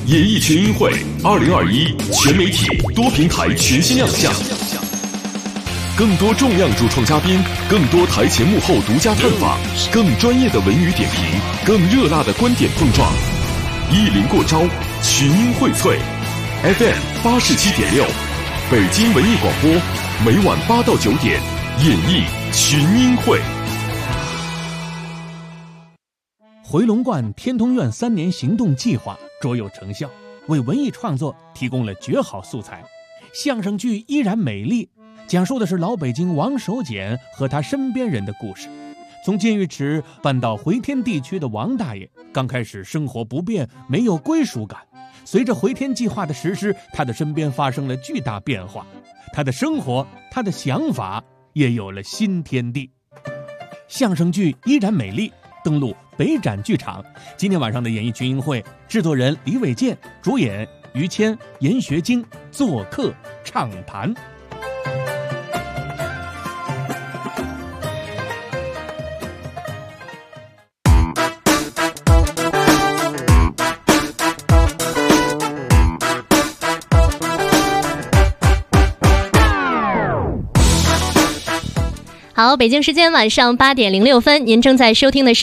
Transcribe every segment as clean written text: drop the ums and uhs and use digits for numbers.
演艺群英会2021全媒体多平台全新亮相，更多重量主创嘉宾，更多台前幕后独家探访，更专业的文娱点评，更热辣的观点碰撞。意林过招，群英荟萃。FM87.6，北京文艺广播，每晚8到9点，演艺群英会。 回龙观天通苑3年行动计划卓有成效，为文艺创作提供了绝好素材。相声剧依然美丽，讲述的是老北京王守俭和他身边人的故事。从金鱼池搬到回天地区的王大爷，刚开始生活不便，没有归属感。随着回天计划的实施，他的身边发生了巨大变化，他的生活，他的想法也有了新天地。相声剧依然美丽登陆北展剧场，今天晚上的演艺群英会，制作人李伟健，主演于谦、严学晶做客畅谈。 好，北京时间晚上8点06分，您正在收听的是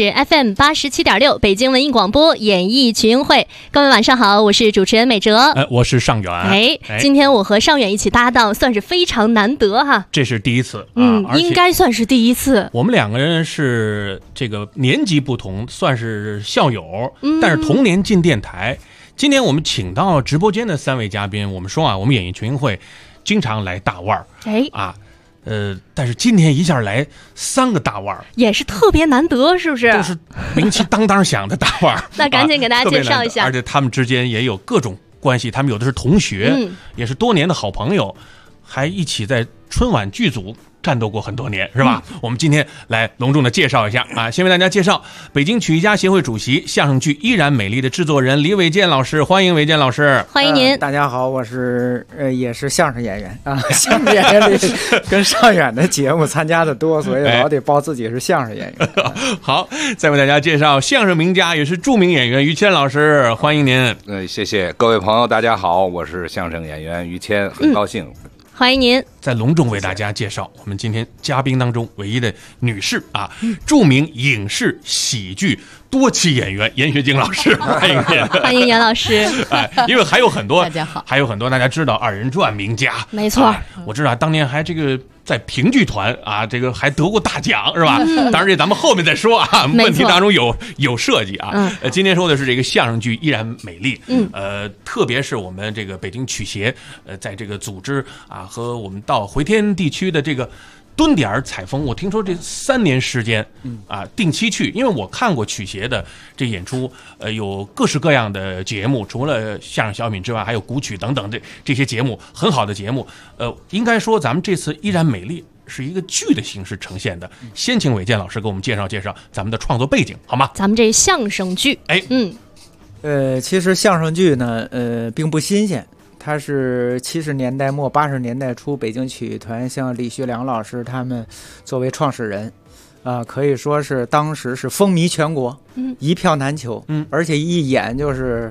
FM87.6 北京文艺广播演艺群英会。各位晚上好，我是主持人美哲。 我是尚远。 今天我和尚远一起搭档，算是非常难得哈。 这是第一次， 应该算是第一次。 我们两个人是这个年级不同，算是校友，但是同年进电台。今天我们请到直播间的3位嘉宾，我们说我们演艺群英会经常来大腕儿，但是今天一下来3个大腕儿， 也是特别难得，是不是？ 都是名气当当响的大腕儿。 那赶紧给大家介绍一下。 而且他们之间也有各种关系，他们有的是同学，也是多年的好朋友，还一起在春晚剧组战斗过很多年，是吧？我们今天来隆重的介绍一下先为大家介绍北京曲艺家协会主席、相声剧依然美丽的制作人李伟健老师，欢迎伟健老师。 欢迎您。 大家好，我是也是相声演员相声演员里跟尚远的节目参加的多，所以老得报自己是相声演员。 好，再为大家介绍相声名家，也是著名演员于谦老师，欢迎您。 谢谢各位朋友，大家好，我是相声演员于谦，很高兴。 欢迎您。 再隆重为大家介绍我们今天嘉宾当中唯一的女士著名影视喜剧多期演员严学晶老师，欢迎您。 欢迎严老师。 因为还有很多， 大家好， 还有很多大家知道2人转名家， 没错， 我知道当年还这个在评剧团这个还得过大奖，是吧？当然这咱们后面再说问题当中有设计今天说的是这个相声剧依然美丽，特别是我们这个北京曲协在这个组织和我们到回天地区的这个蹲点采风，我听说这3年时间定期去，因为我看过曲协的这演出，有各式各样的节目，除了相声小品之外，还有古曲等等这些节目，很好的节目。应该说咱们这次依然美丽是一个剧的形式呈现的。先请伟健老师给我们介绍介绍咱们的创作背景，好吗？ 咱们这相声剧， 其实相声剧呢，并不新鲜。他是70年代末80年代初北京曲艺团，像李学良老师他们作为创始人可以说是当时是风靡全国，一票难求，而且一演就是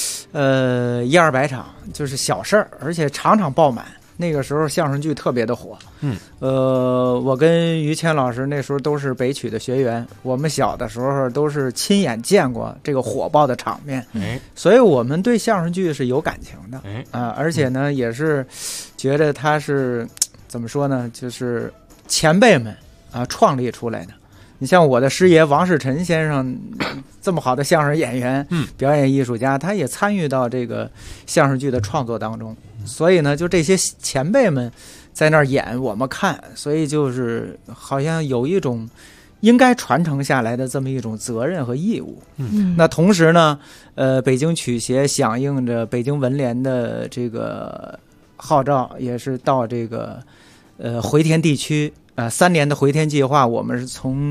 100-200场，就是小事儿，而且场场爆满。那个时候相声剧特别的火，我跟于谦老师那时候都是北曲的学员，我们小的时候都是亲眼见过这个火爆的场面，所以我们对相声剧是有感情的，而且呢也是觉得它是怎么说呢，就是前辈们创立出来的。你像我的师爷王世臣先生这么好的相声演员，表演艺术家，他也参与到这个相声剧的创作当中，所以呢就这些前辈们在那儿演我们看，所以就是好像有一种应该传承下来的这么一种责任和义务。那同时呢北京曲协响应着北京文联的这个号召，也是到这个回天地区3年的回天计划，我们是从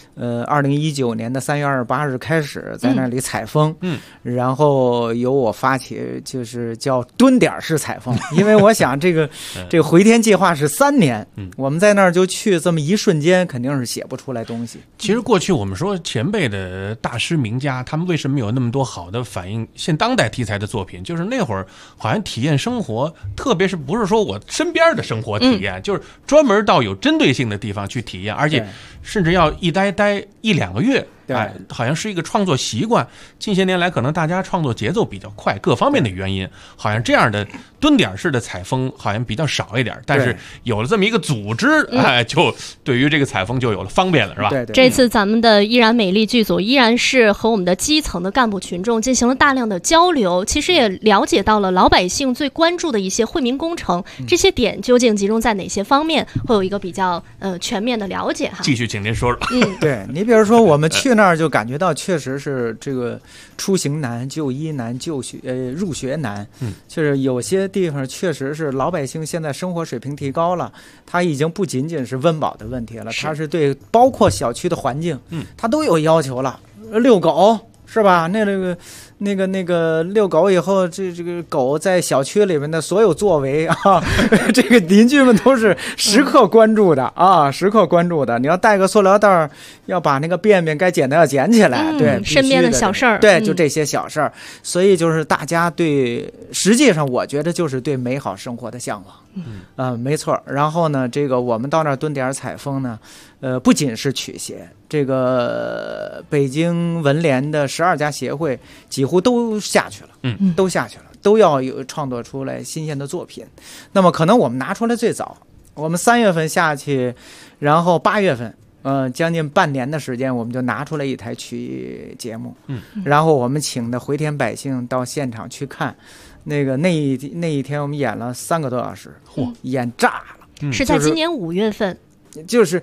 2019年的3月28日开始在那里采风，然后由我发起，就是叫蹲点式采风，因为我想这个回天计划是3年，我们在那儿就去这么一瞬间，肯定是写不出来东西。 其实过去我们说前辈的大师名家，他们为什么有那么多好的反映现当代题材的作品？就是那会儿好像体验生活，特别是不是说我身边的生活体验，就是专门到有针对性的地方去体验，而且甚至要一待1-2个月。好像是一个创作习惯。近些年来，可能大家创作节奏比较快，各方面的原因，好像这样的蹲点式的采风好像比较少一点。但是有了这么一个组织，就对于这个采风就有了方便了，是吧？ 对。 这次咱们的依然美丽剧组依然是和我们的基层的干部群众进行了大量的交流，其实也了解到了老百姓最关注的一些惠民工程，这些点究竟集中在哪些方面，会有一个比较全面的了解哈。 继续，请您说说。 对，你比如说我们去那儿就感觉到确实是这个出行难、就医难、入学难，就是有些地方确实是老百姓现在生活水平提高了，他已经不仅仅是温饱的问题了，他是对包括小区的环境，他都有要求了。遛狗是吧？那个遛狗以后，这个狗在小区里面的所有作为啊，这个邻居们都是时刻关注的啊，时刻关注的。你要带个塑料袋，要把那个便该捡的要捡起来，对， 身边的小事儿， 对，就这些小事儿。所以就是大家对，实际上我觉得就是对美好生活的向往，没错。然后呢，这个我们到那儿蹲点采风呢，不仅是曲协，这个北京文联的12家协会几乎都下去了，都下去了，都要有创作出来新鲜的作品。那么可能我们拿出来最早，我们3月份下去，然后8月份，将近半年的时间，我们就拿出来一台曲艺节目，然后我们请的回天百姓到现场去看，那一天我们演了3个多小时，演炸了， 是在今年5月份。 就是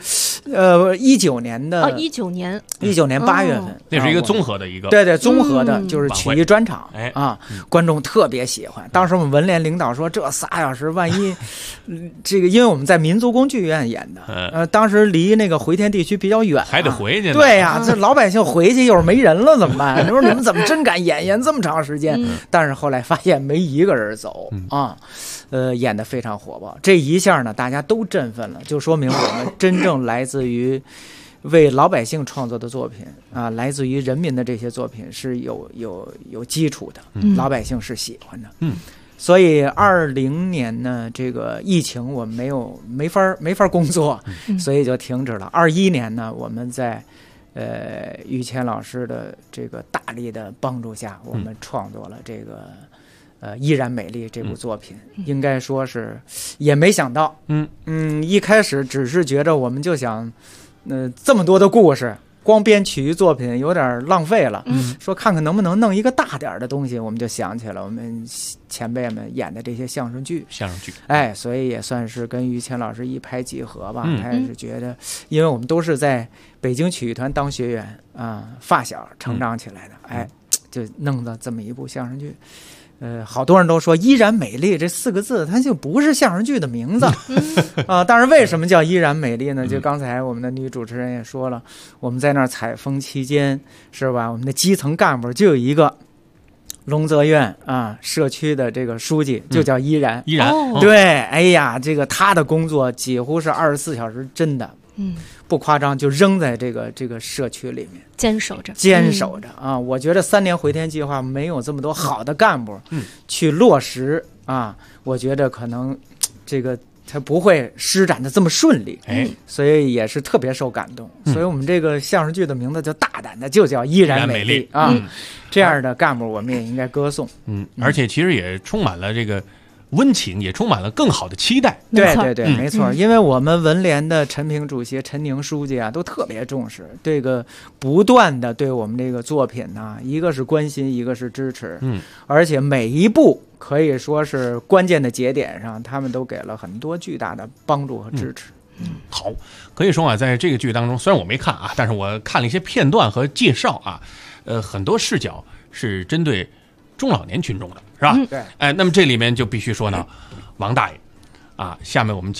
19年的 19年 8月份， 那是一个综合的一个， 对，综合的就是曲艺专场观众特别喜欢。当时我们文联领导说，这3小时万一这个，因为我们在民族宫剧院演的，当时离那个回天地区比较远， 还得回去呢。 对呀，这老百姓回去又是没人了怎么办？你说你们怎么真敢演这么长时间？但是后来发现没一个人走啊。演得非常火爆，这一下呢，大家都振奋了，就说明我们真正来自于为老百姓创作的作品啊，来自于人民的这些作品是有基础的，老百姓是喜欢的。所以20年呢，这个疫情我们没法工作，所以就停止了。21年呢，我们在于谦老师的这个大力的帮助下，我们创作了这个。依然美丽这部作品，应该说是也没想到，一开始只是觉着我们就想，这么多的故事，光编曲艺作品有点浪费了，说看看能不能弄一个大点的东西，我们就想起了我们前辈们演的这些相声剧，所以也算是跟于谦老师一拍即合吧。他也是觉得，因为我们都是在北京曲艺团当学员啊，发小成长起来的，就弄到这么一部相声剧。好多人都说依然美丽这4个字它就不是相声剧的名字但是为什么叫依然美丽呢？就刚才我们的女主持人也说了，我们在那儿采风期间是吧，我们的基层干部就有一个龙泽院社区的这个书记就叫依然，对，哎呀，这个他的工作几乎是24小时，真的不夸张，就扔在这个社区里面坚守着啊！我觉得3年回天计划没有这么多好的干部去落实我觉得可能这个它不会施展的这么顺利，所以也是特别受感动。所以我们这个相声剧的名字就大胆的就叫依然美丽这样的干部我们也应该歌颂。 而且其实也充满了这个温情，也充满了更好的期待。 对，没错。因为我们文联的陈平主席、陈宁书记都特别重视这个，不断的对我们这个作品一个是关心，一个是支持。而且每一步可以说是关键的节点上，他们都给了很多巨大的帮助和支持。 好，可以说在这个剧当中，虽然我没看但是我看了一些片段和介绍很多视角是针对中老年群众的，是吧？ 对。 那么这里面就必须说呢，王大爷下面我们请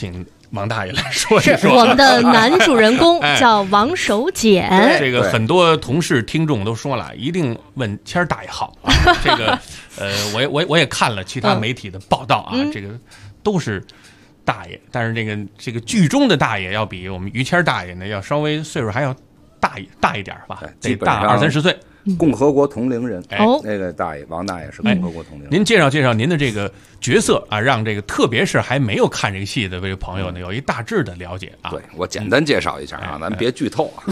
王大爷来说一是说。 我们的男主人公叫王守俭。 这个很多同事听众都说了，一定问谦儿大爷好啊。这个我也看了其他媒体的报道啊，这个都是大爷，但是这个剧中的大爷要比我们于谦儿大爷呢要稍微岁数还要大一点吧，得大20-30岁。 共和国同龄人， 哦， 那个大爷王大爷是共和国同龄人。 您介绍介绍您的这个角色啊，让这个特别是还没有看这个戏的这位朋友呢，有一大致的了解啊。 对，我简单介绍一下啊，咱别剧透啊。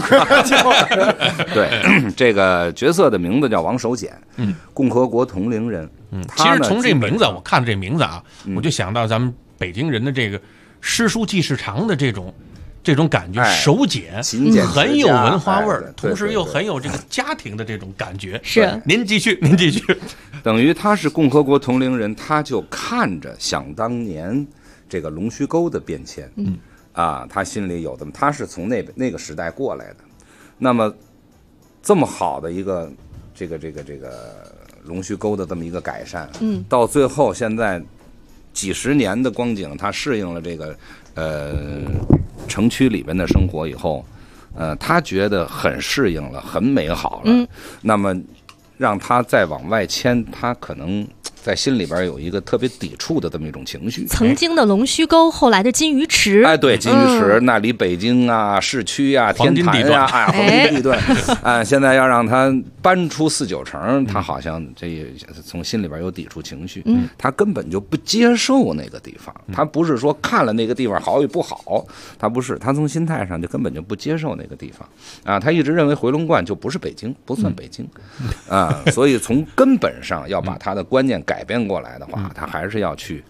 对，这个角色的名字叫王守俭，共和国同龄人。 其实从这名字，我看了这名字啊，我就想到咱们北京人的这个诗书记事长的这种感觉，守俭，很有文化味儿，同时又很有这个家庭的这种感觉。 是， 您继续。 等于他是共和国同龄人，他就看着想当年这个龙须沟的变迁，他心里有的，他是从那个时代过来的。那么这么好的一个这个龙须沟的这么一个改善，到最后现在几十年的光景，他适应了这个城区里边的生活以后，他觉得很适应了，很美好了。那么让他再往外迁，他可能在心里边有一个特别抵触的这么一种情绪。 曾经的龙须沟，后来的金鱼池。 对，金鱼池那离北京啊、市区啊、天坛啊，黄金地段，现在要让他搬出4、9城，他好像这从心里边有抵触情绪。他根本就不接受那个地方，他不是说看了那个地方好与不好，他不是，他从心态上就根本就不接受那个地方他一直认为回龙观就不是北京，不算北京所以从根本上要把他的观念改变过来的话，他还是要去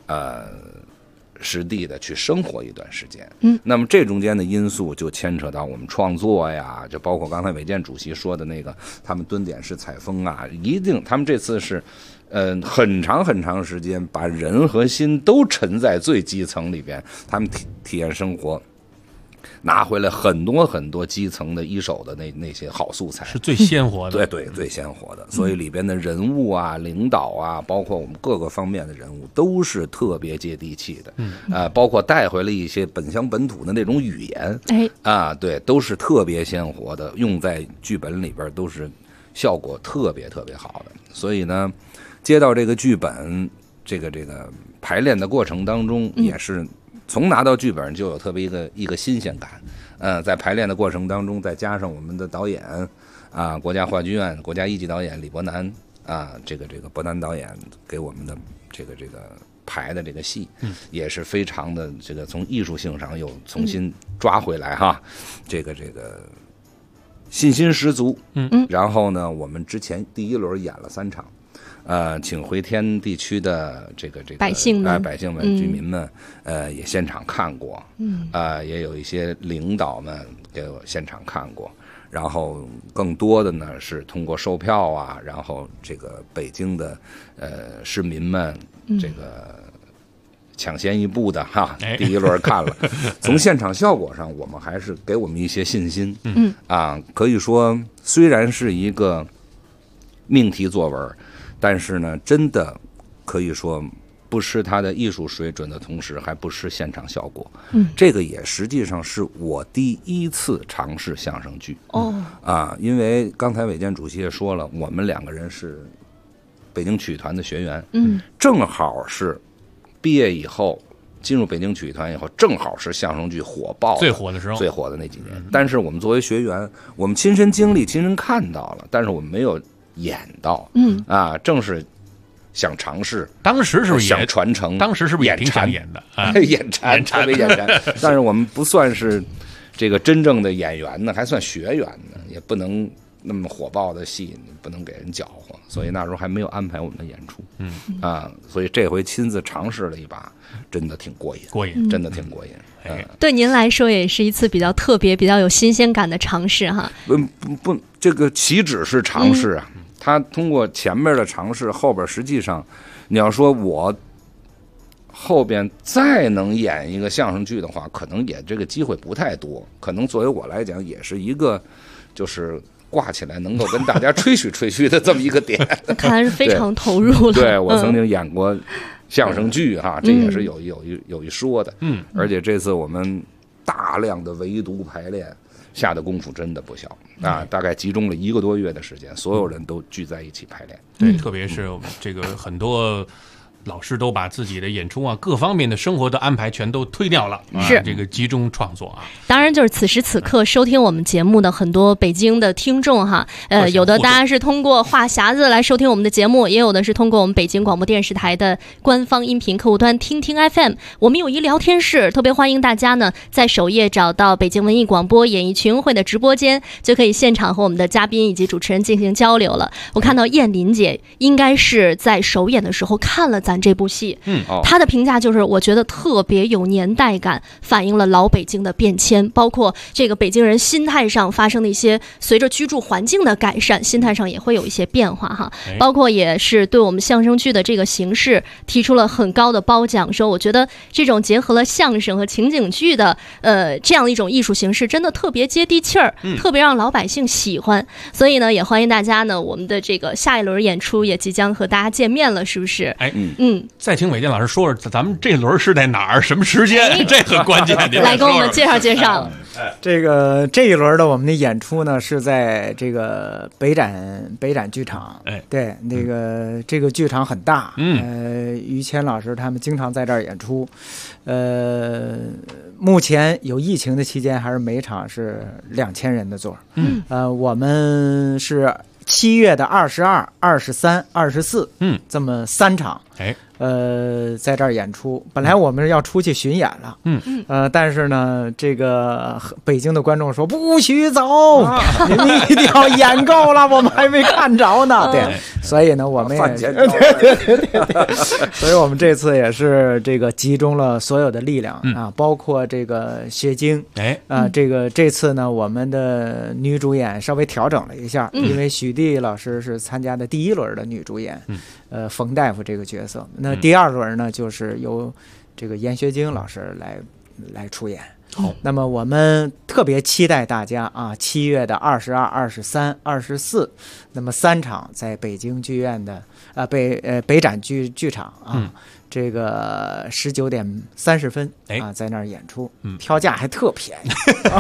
实地的去生活一段时间。那么这中间的因素就牵扯到我们创作呀，就包括刚才韦健主席说的那个他们蹲点式采风啊，一定他们这次是很长时间把人和心都沉在最基层里边，他们体验生活，拿回来很多基层的一手的那些好素材， 是最鲜活的。 对，最鲜活的。所以里边的人物啊、领导啊，包括我们各个方面的人物，都是特别接地气的。包括带回了一些本乡本土的那种语言，对，都是特别鲜活的，用在剧本里边都是效果特别好的。所以呢，接到这个剧本，这个排练的过程当中，也是从拿到剧本就有特别一个新鲜感。在排练的过程当中，再加上我们的导演国家话剧院国家1级导演李伯南这个伯南导演给我们的这个排的这个戏，也是非常的这个从艺术性上又重新抓回来哈，这个信心十足。然后呢，我们之前第1轮演了3场。请回天地区的这个百姓们、居民们，也现场看过，也有一些领导们给我现场看过，然后更多的呢是通过售票啊，然后这个北京的市民们这个抢先一步的哈，第1轮看了，从现场效果上，我们还是给我们一些信心，可以说虽然是一个命题作文，但是呢，真的可以说不失它的艺术水准的同时，还不失现场效果。这个也实际上是我第1次尝试相声剧。因为刚才韦健主席也说了，我们2个人是北京曲艺团的学员，正好是毕业以后进入北京曲艺团以后，正好是相声剧火爆最火的时候， 最火的那几年。但是我们作为学员，我们亲身经历、亲身看到了，但是我们没有演到，正是想尝试。 当时是不是想传承？ 当时是不是也挺想演的？ 眼馋，特别眼馋。但是我们不算是这个真正的演员呢，还算学员呢，也不能那么火爆的戏不能给人搅和，所以那时候还没有安排我们的演出。所以这回亲自尝试了一把，真的挺过瘾，真的挺过瘾。 对您来说也是一次比较特别、比较有新鲜感的尝试哈。 不，这个岂止是尝试啊！他通过前面的尝试，后边实际上，你要说我后边再能演一个相声剧的话，可能也这个机会不太多。可能作为我来讲，也是一个就是挂起来能够跟大家吹嘘吹嘘的这么一个点。 看来是非常投入了。 对，我曾经演过相声剧哈，这也是有一说的。而且这次我们大量的围读排练，下的功夫真的不小啊！大概集中了1个多月的时间，所有人都聚在一起排练。 对，特别是这个很多老师都把自己的演出啊各方面的生活的安排全都推掉了， 是这个集中创作啊。 当然就是此时此刻收听我们节目的很多北京的听众哈，有的大家是通过话匣子来收听我们的节目，也有的是通过我们北京广播电视台的官方音频客户端听听 FM。我们有一聊天室，特别欢迎大家呢在首页找到北京文艺广播演艺群会的直播间，就可以现场和我们的嘉宾以及主持人进行交流了。我看到燕林姐应该是在首演的时候看了咱这部戏，她的评价就是我觉得特别有年代感，反映了老北京的变迁，包括这个北京人心态上发生的一些随着居住环境的改善，心态上也会有一些变化哈。包括也是对我们相声剧的这个形式提出了很高的褒奖，说我觉得这种结合了相声和情景剧的这样一种艺术形式真的特别接地气儿，特别让老百姓喜欢。所以呢也欢迎大家呢，我们的这个下一轮演出也即将和大家见面了，是不是？ 再请伟健老师说说咱们这轮是在哪儿，什么时间？这很关键。 来跟我们介绍介绍。 这一轮的我们的演出呢是在这个北展剧场。对，那个这个剧场很大，于谦老师他们经常在这儿演出。目前有疫情的期间，还是每场是2000人的座。我们是7月的22、23、24，这么3场。在这儿演出，本来我们要出去巡演了，但是呢，这个北京的观众说不许走，你们一定要演够了，我们还没看着呢。对，所以呢，我们也对，所以我们这次也是这个集中了所有的力量啊，包括这个薛晶，这次呢，我们的女主演稍微调整了一下，因为许娣老师是参加的第1轮的女主演，冯大夫这个角色。那第2轮呢，就是由这个严学晶老师来出演。那么我们特别期待大家啊，7月的22、23、24，那么3场在北京剧院的北展剧场啊，这个19点30分啊，在那儿演出，票价还特便宜。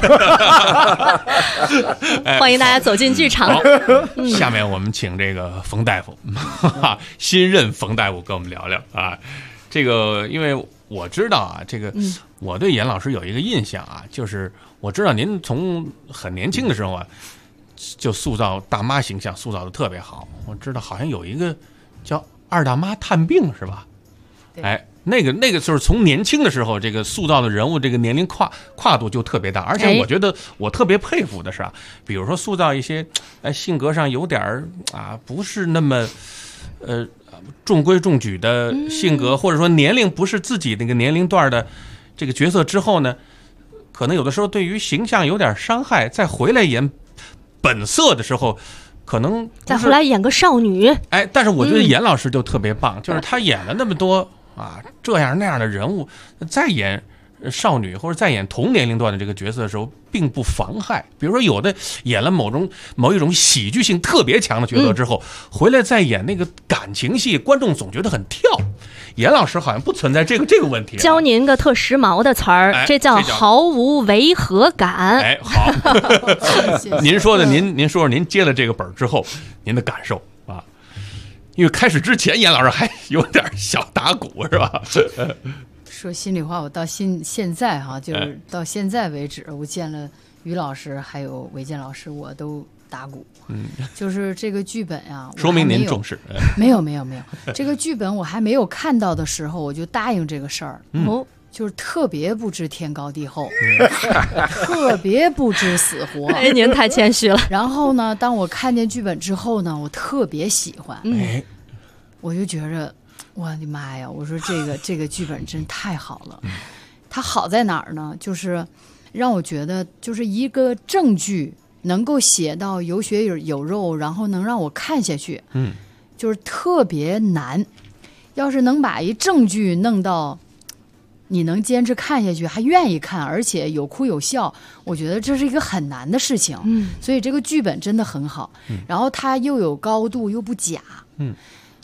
欢迎大家走进剧场。 下面我们请这个冯大夫，新任冯大夫跟我们聊聊啊。这个因为我知道啊，这个我对严老师有一个印象啊，就是我知道您从很年轻的时候啊，就塑造大妈形象塑造的特别好。我知道好像有一个叫二大妈探病是吧？那个就是从年轻的时候这个塑造的人物这个年龄跨度就特别大，而且我觉得我特别佩服的是啊，比如说塑造一些性格上有点不是那么中规中矩的性格，或者说年龄不是自己那个年龄段的这个角色之后呢，可能有的时候对于形象有点伤害，再回来演本色的时候可能再回来演个少女。 但是我觉得严老师就特别棒，就是他演了那么多这样那样的人物，再演少女或者再演同年龄段的这个角色的时候并不妨害。比如说有的演了某一种喜剧性特别强的角色之后，回来再演那个感情戏，观众总觉得很跳。严老师好像不存在这个问题。 教您个特时髦的词儿，这叫毫无违和感。 好。您说的，您说说您接了这个本之后您的感受啊？因为开始之前严老师还有点小打鼓是吧？ 说心里话，我到现在就是到现在为止，我见了于老师还有韦健老师，我都打鼓。就是这个剧本啊， 说明您重视。 没有，这个剧本我还没有看到的时候，我就答应这个事儿。就是特别不知天高地厚，特别不知死活。 您太谦虚了。 然后呢，当我看见剧本之后呢，我特别喜欢。我就觉着，我的妈呀！我说这个剧本真太好了。它好在哪儿呢？就是让我觉得，就是一个正剧能够写到有血有肉，然后能让我看下去，就是特别难。要是能把一正剧弄到你能坚持看下去，还愿意看，而且有哭有笑，我觉得这是一个很难的事情。所以这个剧本真的很好。然后它又有高度又不假。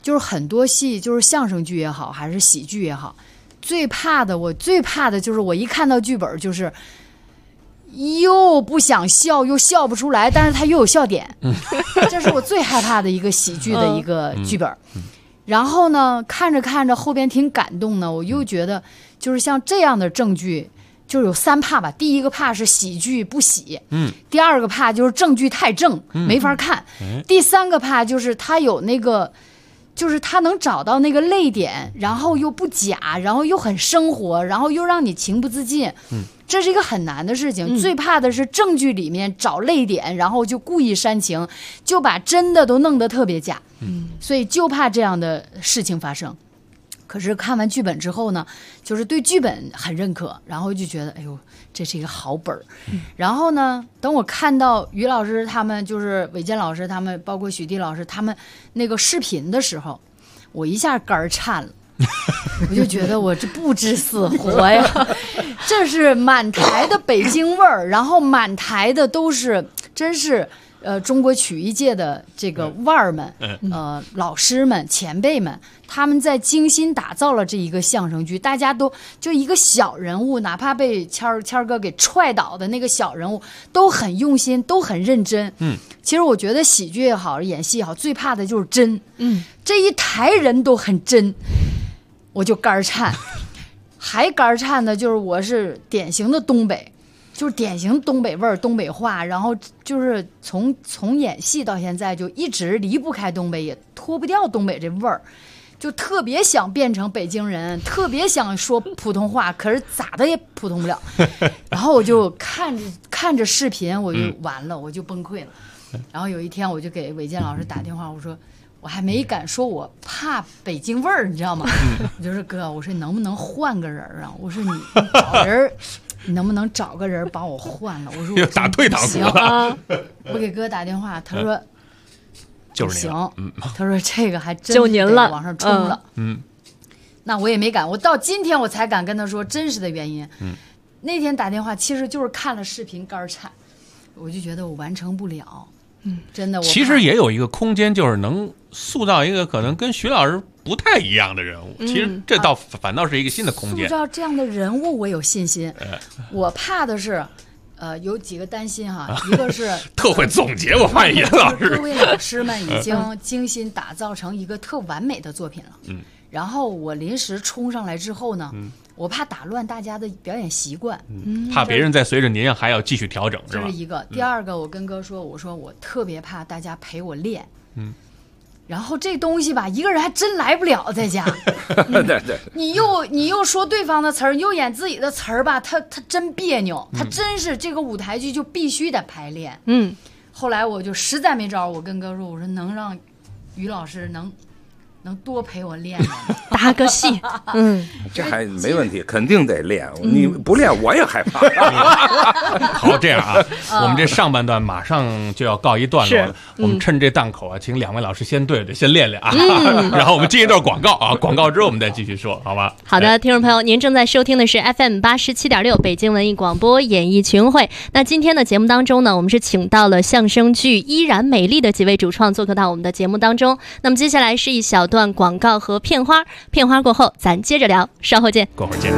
就是很多戏，就是相声剧也好，还是喜剧也好，我最怕的就是我一看到剧本就是又不想笑又笑不出来，但是它又有笑点，这是我最害怕的一个喜剧的一个剧本。然后呢，看着看着后边挺感动呢，我又觉得就是像这样的正剧，就是有3怕吧。第一个怕是喜剧不喜，第二个怕就是正剧太正，没法看。第3个怕就是它有那个，就是它能找到那个泪点，然后又不假，然后又很生活，然后又让你情不自禁。这是一个很难的事情。最怕的是正剧里面找泪点，然后就故意煽情，就把真的都弄得特别假。所以就怕这样的事情发生。可是看完剧本之后呢，就是对剧本很认可，然后就觉得哎呦，这是一个好本儿。然后呢，等我看到于老师他们，就是韦健老师他们，包括许娣老师他们那个视频的时候，我一下肝儿颤了。我就觉得我这不知死活呀，这是满台的北京味儿，然后满台的都是真是中国曲艺界的这个腕儿们，老师们前辈们，他们在精心打造了这一个相声剧，大家都就一个小人物，哪怕被谦儿哥给踹倒的那个小人物都很用心，都很认真。其实我觉得喜剧也好，演戏也好，最怕的就是真。这一台人都很真，我就肝儿颤。还肝儿颤的就是我是典型的东北，就是典型东北味儿、东北话，然后就是从演戏到现在就一直离不开东北，也脱不掉东北这味儿，就特别想变成北京人，特别想说普通话，可是咋的也普通不了。然后我就看着视频，我就完了，我就崩溃了。然后有一天我就给韦健老师打电话，我说我还没敢说我怕北京味儿，你知道吗？我就说哥，我说你能不能换个人啊？我说你找人，你能不能找个人把我换了？我说我打退堂鼓了。我给哥打电话，他说就是行，他说这个还真就您了， 往上冲了。那我也没敢，我到今天我才敢跟他说真实的原因。那天打电话其实就是看了视频肝颤，我就觉得我完成不了。真的， 其实也有一个空间，就是能塑造一个可能跟徐老师不太一样的人物。其实这反倒是一个新的空间。 塑造这样的人物，我有信心。我怕的是，有几个担心哈。一个是特会总结，我发现严老师， 各位老师们已经精心打造成一个特完美的作品了。然后我临时冲上来之后呢，我怕打乱大家的表演习惯， 怕别人在随着您还要继续调整，是吧？ 这是一个。第二个，我跟哥说，我说我特别怕大家陪我练，然后这东西吧，一个人还真来不了，在家。 对， 你又说对方的词儿，又演自己的词儿吧，他真别扭，他真是这个舞台剧就必须得排练。后来我就实在没招，我跟哥说，我说能让于老师能多陪我练练， 搭个戏。 这还没问题，肯定得练。你不练我也害怕。 好，这样啊，我们这上半段马上就要告一段落了。我们趁这档口啊，请2位老师先对，先练练啊。然后我们进一段广告啊，广告之后我们再继续说，好吧？ 好的，听众朋友，您正在收听的是 FM87.6北京文艺广播演艺群会。那今天的节目当中呢，我们是请到了相声剧《依然美丽》的几位主创做客到我们的节目当中。那么接下来是一小段广告和片花过后咱接着聊，稍后见。 过会儿见。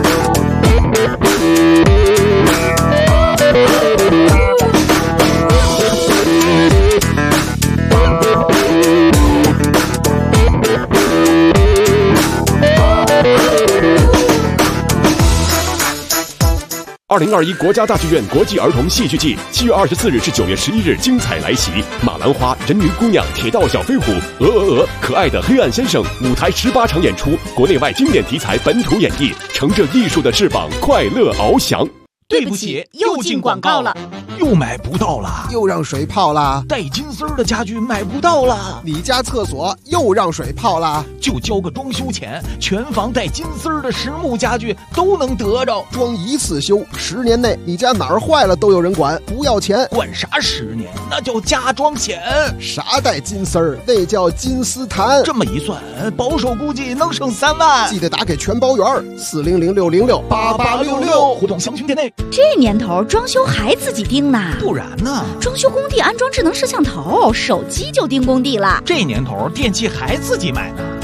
2021国家大剧院国际儿童戏剧季7月24日至9月11日精彩来袭，马兰花、人鱼姑娘、铁道小飞虎、可爱的黑暗先生，舞台18场演出，国内外经典题材本土演绎，乘着艺术的翅膀，快乐翱翔。 对不起，又进广告了， 又买不到了， 又让水泡了， 带金丝儿的家具买不到了， 你家厕所又让水泡了， 就交个装修钱，全房带金丝儿的实木家具都能得着， 装一次修，10年内你家哪儿坏了都有人管，不要钱。 管啥10年？那叫加装险。 啥带金丝儿？那叫金丝檀。 这么一算，保守估计能省3万。 记得打给全包员，400-606-8866， 互动详询店内。 这年头装修还自己盯呢？ 不然呢？ 装修工地安装智能摄像头，手机就盯工地了。 这年头电器还自己买呢？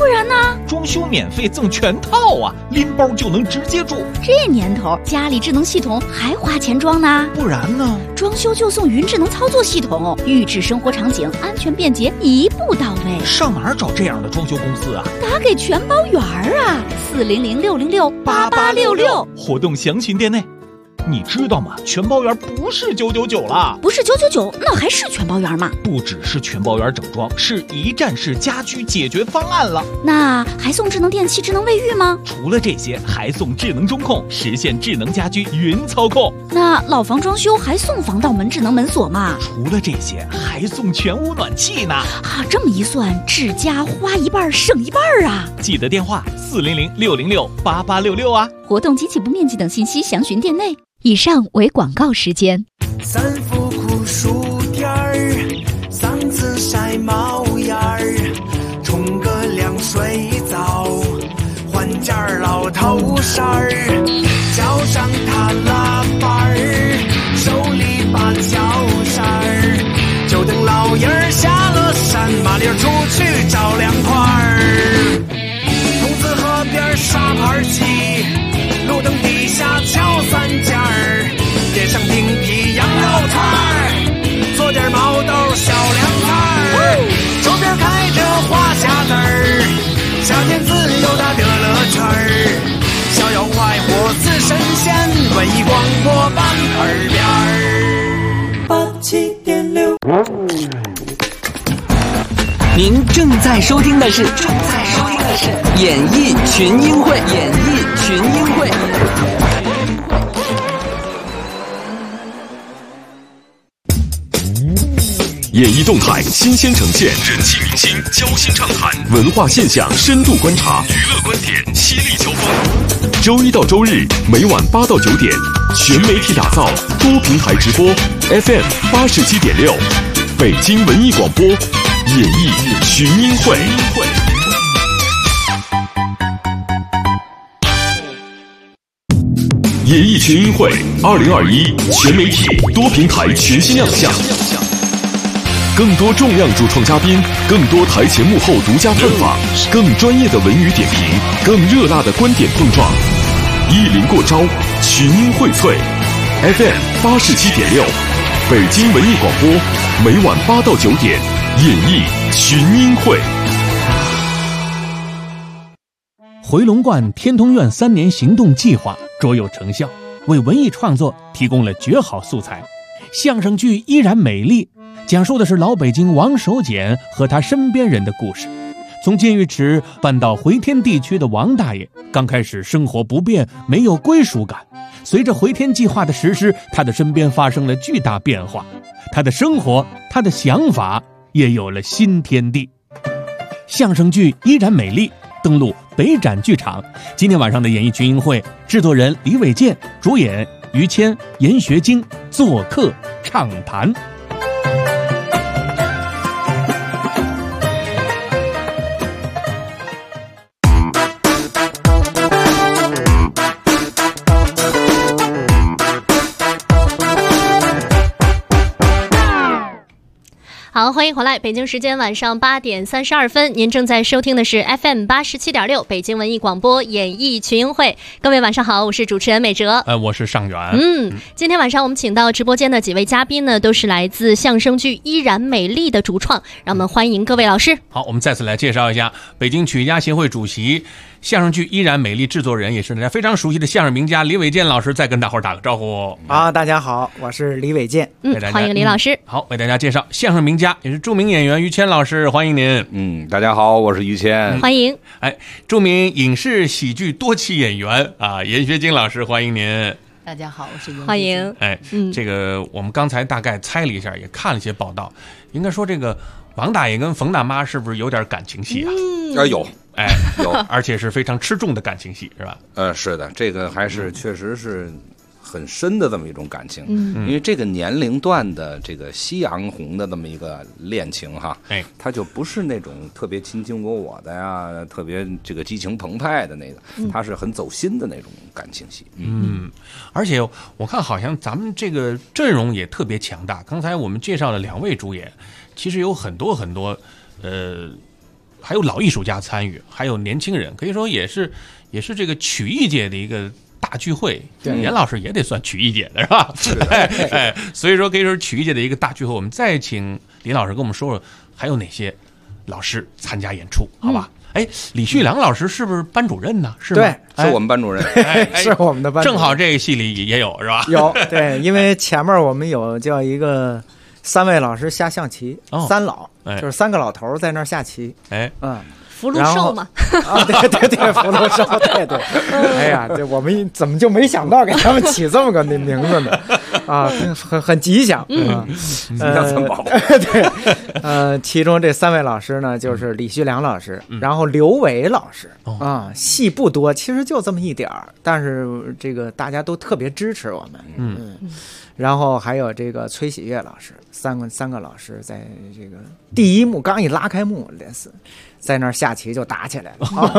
然呢？ 装修免费赠全套啊，拎包就能直接住。 这年头家里智能系统还花钱装呢？ 不然呢？ 装修就送云智能操作系统，预制生活场景，安全便捷，一步到位。 上哪儿找这样的装修公司啊？ 打给全包园啊，400-606-8866。 活动详询店内。你知道吗？全包园不是999了， 不是999，那还是全包园吗？ 不只是全包园整装，是一站式家居解决方案了。 那还送智能电器、智能卫浴吗？ 除了这些，还送智能中控，实现智能家居云操控。 那老房装修还送防盗门、智能门锁吗？ 除了这些，还送全屋暖气呢。 啊，这么一算，智家花一半省一半啊！ 记得电话400-606-8866啊。 活动及起步面积等信息详询店内。以上为广告时间。 三伏酷暑天儿，嗓子晒冒烟儿，冲个凉水澡，换件老头衫儿，脚上踏拉板儿，手里把小扇儿，就等老爷儿下了山，麻溜出去找凉快儿。筒子河边沙盘棋，路灯底下敲三尖儿，点上冰皮羊肉串儿，做点毛豆小凉菜儿，周边开着花匣子儿，夏天自由的乐乐圈儿，逍遥快活似神仙，文艺广播版耳边儿87.6。 您正在收听的是演艺群英会，演艺群英会。 演艺动态新鲜呈现，人气明星交心畅谈，文化现象深度观察，娱乐观点犀利交锋。周一到周日每晚8到9点，全媒体打造，多平台直播 FM 87.6，北京文艺广播，演艺群英会。演艺群英会2021全媒体多平台全新亮相。更多重量主创嘉宾，更多台前幕后独家探访，更专业的文娱点评，更热辣的观点碰撞。一临过招，群英荟萃 FM 87.6，北京文艺广播，每晚8到9点，演艺群英会。 回龙观天通苑3年行动计划卓有成效，为文艺创作提供了绝好素材。相声剧依然美丽，讲述的是老北京王守俭和他身边人的故事。从金玉池搬到回天地区的王大爷，刚开始生活不便，没有归属感。随着回天计划的实施，他的身边发生了巨大变化，他的生活，他的想法也有了新天地。相声剧依然美丽登陆北展剧场，今天晚上的演艺群英会，制作人李伟健，主演于谦、严学晶做客畅谈。 好，欢迎回来！北京时间晚上8点32分，您正在收听的是 FM 87.6北京文艺广播演艺群英会。各位晚上好，我是主持人美哲。 我是尚远。 今天晚上我们请到直播间的几位嘉宾呢，都是来自相声剧《依然美丽》的主创，让我们欢迎各位老师。 好，我们再次来介绍一下北京曲艺家协会主席、相声剧《依然美丽》制作人，也是大家非常熟悉的相声名家李伟健老师，再跟大伙儿打个招呼。 好，大家好，我是李伟健。 欢迎李老师。 好，为大家介绍相声名家，也是著名演员于谦老师，欢迎您。 大家好，我是于谦。 欢迎。 著名影视喜剧多栖演员严学晶老师，欢迎您。 大家好，我是严学晶。 欢迎。 这个我们刚才大概猜了一下，也看了一些报道，应该说这个王大爷跟冯大妈是不是有点感情戏啊？ 有。 有，而且是非常吃重的感情戏，是吧？ 是的，这个还是确实是很深的这么一种感情。因为这个年龄段的这个夕阳红的这么一个恋情哈，它就不是那种特别卿卿我我的呀，特别这个激情澎湃的那个，它是很走心的那种感情戏。 而且我看好像咱们这个阵容也特别强大。刚才我们介绍了2位主演，其实有很多还有老艺术家参与，还有年轻人，可以说也是这个曲艺界的一个大聚会。严老师也得算曲艺界的是吧？是的，所以说可以说是曲艺界的一个大聚会。我们再请林老师跟我们说说还有哪些老师参加演出，好吧？李旭良老师是不是班主任呢？是吗？ 对， 是我们班主任， 是我们的班主任。 正好这个戏里也有是吧？ 有，对，因为前面我们有叫一个3位老师下象棋，三老，就是3个老头在那儿下棋。 福禄寿嘛， 对，福禄寿，对。哎呀，这我们怎么就没想到给他们起这么个名字呢？啊，很吉祥啊， 吉祥三宝。 对，其中这3位老师呢，就是李旭良老师，然后刘伟老师啊，戏不多，其实就这么一点儿，但是这个大家都特别支持我们，然后还有这个崔喜月老师，三个老师在这个第一幕刚一拉开幕，在那儿下棋就打起来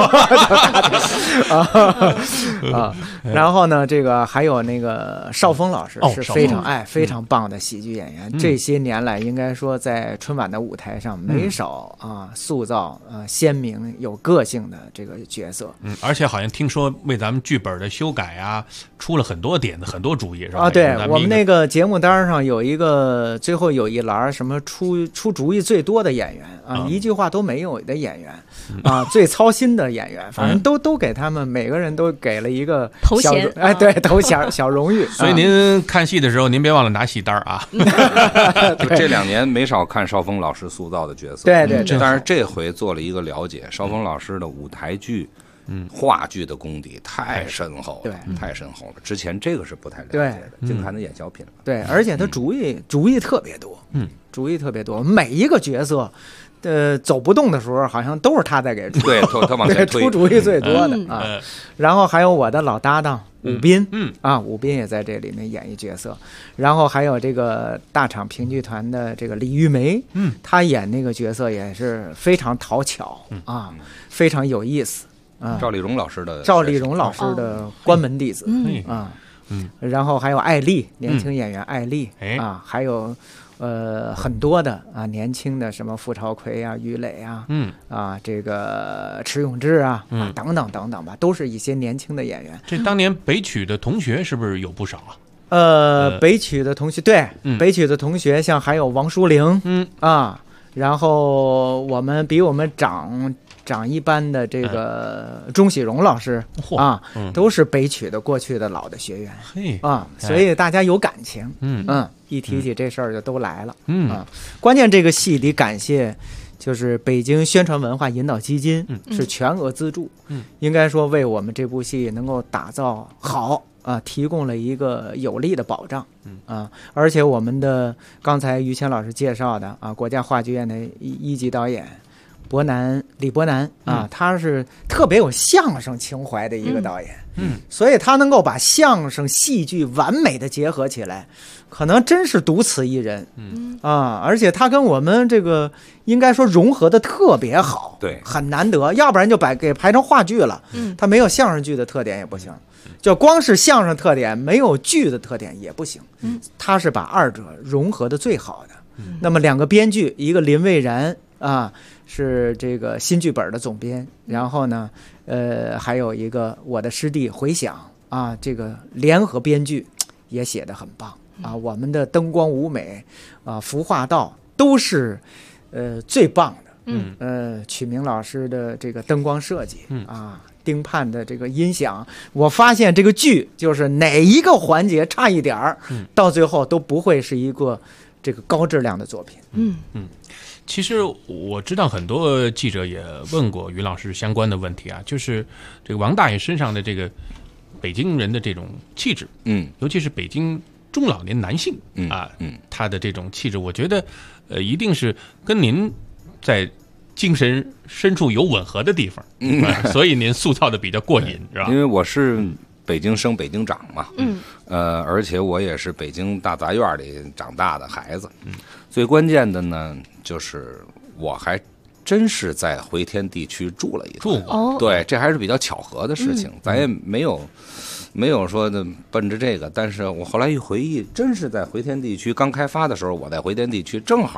了然后呢，这个还有那个邵峰老师是非常棒的喜剧演员，这些年来应该说在春晚的舞台上没少塑造鲜明有个性的这个角色。 而且好像听说为咱们剧本的修改啊，出了很多点子、很多主意，是吧？ 对，我们那个节目单上有一个最后有一栏什么出主意最多的演员一句话都没有的演员最操心的演员，反正都给他们每个人都给了一个头衔， 对，头衔小荣誉。 所以您看戏的时候，您别忘了拿戏单啊。 这2年没少看邵峰老师塑造的角色， 对。 但是这回做了一个了解，邵峰老师的舞台剧。话剧的功底太深厚了，太深厚了。之前这个是不太了解的，净看他演小品了。 对，而且他主意特别多，主意特别多。每一个角色，走不动的时候，好像都是他在给出， 对，他往前推， 出主意最多的然后还有我的老搭档武斌，武斌也在这里面演一角色。然后还有这个大厂评剧团的这个李玉梅，他演那个角色也是非常讨巧非常有意思。 赵丽蓉老师的关门弟子然后还有艾丽，年轻演员艾丽还有很多的年轻的什么傅朝奎于磊这个迟永志等等等等吧，都是一些年轻的演员。 这当年北曲的同学是不是有不少啊？ 北曲的同学对，北曲的同学像还有王淑玲然后比我们长一班的这个钟喜荣老师都是北曲的过去的老的学员所以大家有感情，一提起这事儿就都来了关键这个戏得感谢就是北京宣传文化引导基金是全额资助，应该说为我们这部戏能够打造好提供了一个有力的保障而且我们的刚才于谦老师介绍的国家话剧院的一级导演李伯南他是特别有相声情怀的一个导演，所以他能够把相声戏剧完美的结合起来，可能真是独此一人而且他跟我们这个应该说融合的特别好， 对， 很难得，要不然就给排成话剧了，他没有相声剧的特点也不行，就光是相声特点没有剧的特点也不行，他是把二者融合的最好的。那么2个编剧，一个林蔚然是这个新剧本的总编，然后呢还有一个我的师弟回响这个联合编剧也写得很棒我们的灯光舞美服化道都是最棒的曲明老师的这个灯光设计丁盼的这个音响，我发现这个剧就是哪一个环节差一点儿到最后都不会是一个这个高质量的作品。 其实我知道很多记者也问过于老师相关的问题就是这个王大爷身上的这个北京人的这种气质，尤其是北京中老年男性他的这种气质，我觉得一定是跟您在精神深处有吻合的地方，所以您塑造的比较过瘾，是吧？ 因为我是北京生北京长嘛，而且我也是北京大杂院里长大的孩子，最关键的呢，就是我还真是在回天地区住了一段，对，这还是比较巧合的事情，咱也没有说的奔着这个，但是我后来一回忆，真是在回天地区刚开发的时候，我在回天地区正好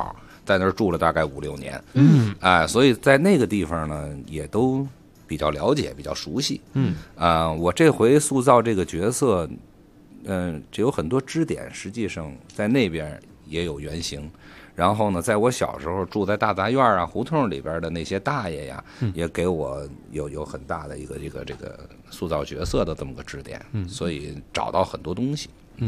在那儿住了大概5、6年，所以在那个地方呢也都比较了解，比较熟悉，我这回塑造这个角色，只有很多支点，实际上在那边也有原型。然后呢，在我小时候住在大杂院啊、胡同里边的那些大爷呀，也给我有很大的一个这个塑造角色的这么个支点，所以找到很多东西。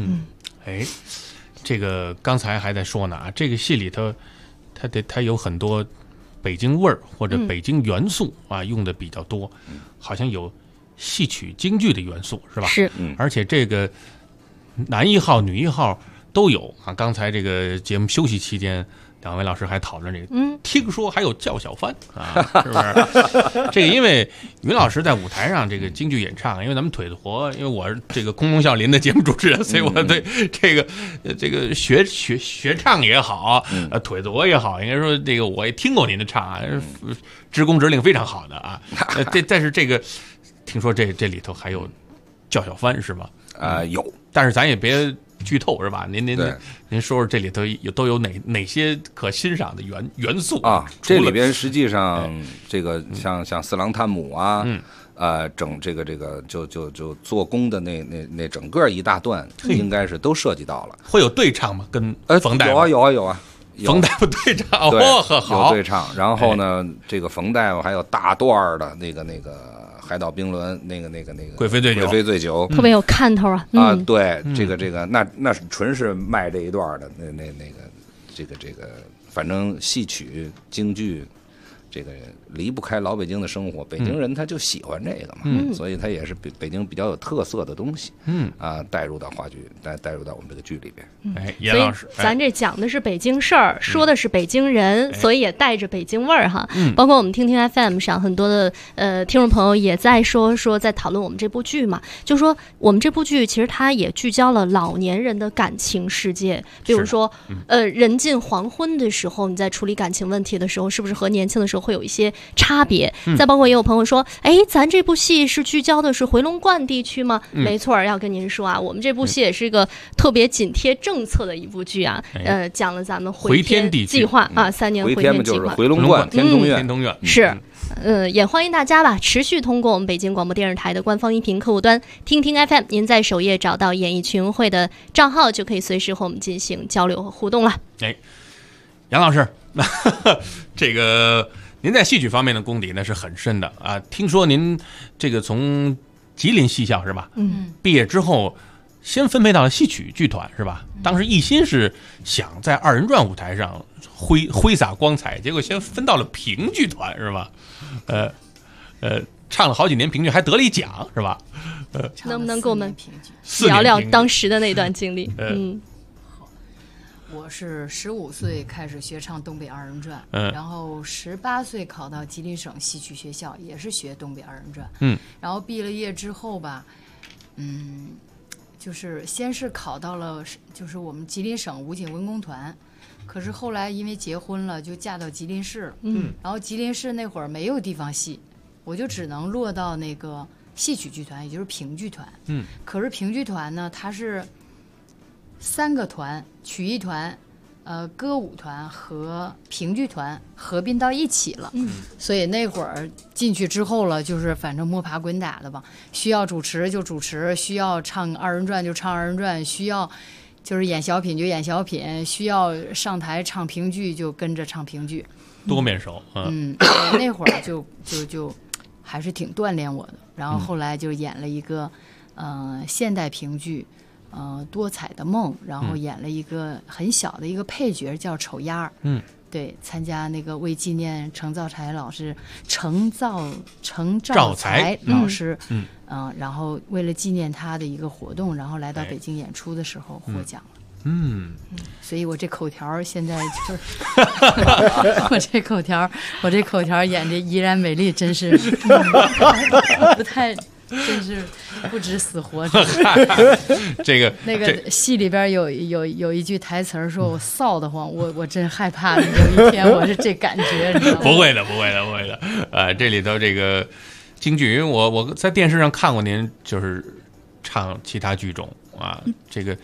这个刚才还在说呢啊，这个戏里头，它有很多北京味儿或者北京元素啊，用的比较多，好像有戏曲京剧的元素是吧？ 是， 而且这个男1号、女1号都有啊。刚才这个节目休息期间，两位老师还讨论这个，听说还有叫小番啊，是不是？这个因为于老师在舞台上这个京剧演唱，因为咱们腿子活，因为我是这个空中笑林的节目主持人，所以我对这个学唱也好，腿子活也好，应该说这个我也听过您的唱啊，职工指令非常好的啊。但是这个听说这里头还有叫小番是吗？ 有， 但是咱也别剧透是吧？您说说这里头都有哪些可欣赏的元素啊？这里边实际上这个像四郎探母啊，整这个就做工的那整个一大段，应该是都涉及到了。 会有对唱吗？跟冯大夫有啊。 冯大夫对唱， 对， 好， 有对唱。然后呢，这个冯大夫还有大段的那个海岛冰轮，那个贵妃醉酒， 特别有看头啊！ 对，这个那是纯是卖这一段的，这个，反正戏曲京剧。这个离不开老北京的生活，北京人他就喜欢这个嘛，所以他也是北京比较有特色的东西，带入到话剧，带入到我们这个剧里边。 严老师， 咱这讲的是北京事儿，说的是北京人，所以也带着北京味儿哈。包括我们听听 FM 上很多的听众朋友也在说在讨论我们这部剧嘛，就说我们这部剧其实它也聚焦了老年人的感情世界，比如说人近黄昏的时候，你在处理感情问题的时候，是不是和年轻的时候会有一些差别？再包括也有朋友说，咱这部戏是聚焦的是回龙观地区吗？没错，要跟您说啊，我们这部戏也是一个特别紧贴政策的一部剧啊。讲了咱们回天计划啊，3年回天计划， 回龙观、天通苑是。也欢迎大家吧，持续通过我们北京广播电视台的官方音频客户端听听 FM， 您在首页找到演艺群会的账号，就可以随时和我们进行交流和互动了。 杨老师，这个您在戏曲方面的功底呢是很深的啊。听说您这个从吉林戏校是吧？毕业之后先分配到了戏曲剧团是吧？当时一心是想在2人转舞台上挥洒光彩，结果先分到了评剧团是吧？唱了好几年评剧，还得了一奖是吧？ 能不能跟我们聊聊当时的那段经历？ 我是15岁开始学唱东北2人转，然后18岁考到吉林省戏曲学校，也是学东北2人转。然后毕了业之后吧，就是先是考到了就是我们吉林省武警文工团，可是后来因为结婚了，就嫁到吉林市了。然后吉林市那会儿没有地方戏，我就只能落到那个戏曲剧团，也就是评剧团。可是评剧团呢，它是3个团，曲艺团、歌舞团和评剧团合并到一起了。所以那会儿进去之后了，就是反正摸爬滚打的吧，需要主持就主持，需要唱2人转就唱2人转，需要就是演小品就演小品，需要上台唱评剧就跟着唱评剧， 多面手。 那会儿就还是挺锻炼我的。然后后来就演了一个现代评剧。多彩的梦，然后演了一个很小的一个配角叫丑丫儿。对，参加那个为纪念程兆才老师，程兆才老师，然后为了纪念他的一个活动，然后来到北京演出的时候获奖了。所以我这口条现在就是我这口条演的依然美丽，真是不太。真是不知死活。那个戏里边有一句台词说：“我臊得慌，我真害怕有一天我是这感觉。” 不会的。这里头这个京剧，因为我在电视上看过您，就是唱其他剧种啊，这个